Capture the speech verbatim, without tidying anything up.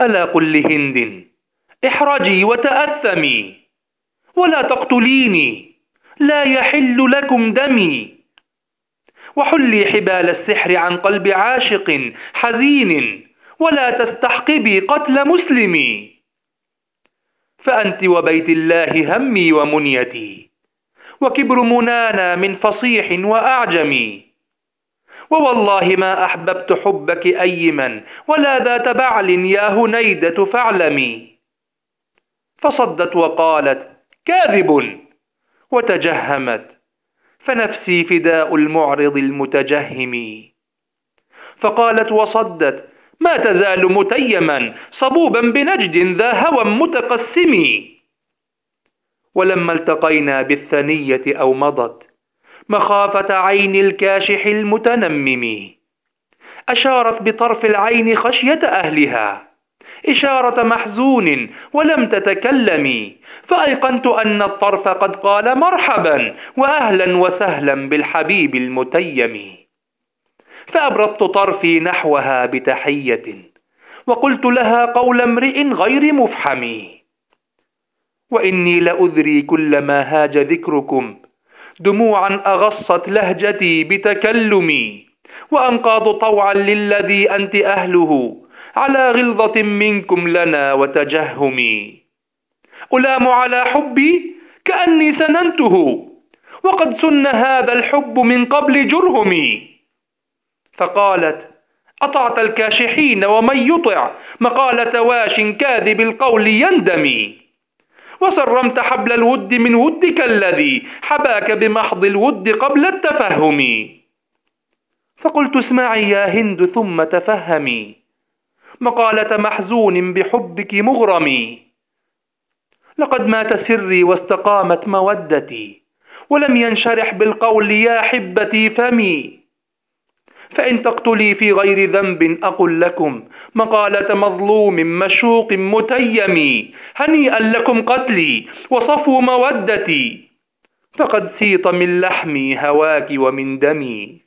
ألا قل لهند احرجي وتأثمي ولا تقتليني، لا يحل لكم دمي، وحلي حبال السحر عن قلب عاشق حزين، ولا تستحقبي قتل مسلمي، فأنت وبيت الله همي ومنيتي، وكبر منانا من فصيح وأعجمي، ووالله ما أحببت حبك أيمن ولا ذات بعل يا هنيدة فاعلمي. فصدت وقالت كاذب، وتجهمت، فنفسي فداء المعرض المتجهم. فقالت وصدت ما تزال متيما صبوبا بنجد ذا هوى متقسم. ولما التقينا بالثنية أو مضت مخافة عين الكاشح المتنمم، أشارت بطرف العين خشية أهلها إشارة محزون ولم تتكلم، فأيقنت أن الطرف قد قال مرحبا وأهلا وسهلا بالحبيب المتيم. فأبردت طرفي نحوها بتحية وقلت لها قول امرئ غير مفحم، وإني لأذري كلما هاج ذكركم دموعا أغصت لهجتي بتكلمي، وأنقاض طوعا للذي أنت أهله على غلظة منكم لنا وتجهمي. ألام على حبي كأني سننته وقد سن هذا الحب من قبل جرهمي. فقالت أطعت الكاشحين ومن يطع مقالة واش كاذب القول يندمي، وسرمت حبل الود من ودك الذي حباك بمحض الود قبل التفهم. فقلت اسمعي يا هند ثم تفهمي مقالة محزون بحبك مغرمي، لقد مات سري واستقامت مودتي ولم ينشرح بالقول يا حبتي فمي، فإن تقتلي في غير ذنب أقل لكم مقالة مظلوم مشوق متيم، هنيئا لكم قتلي وصفو مودتي، فقد سيط من لحمي هواك ومن دمي.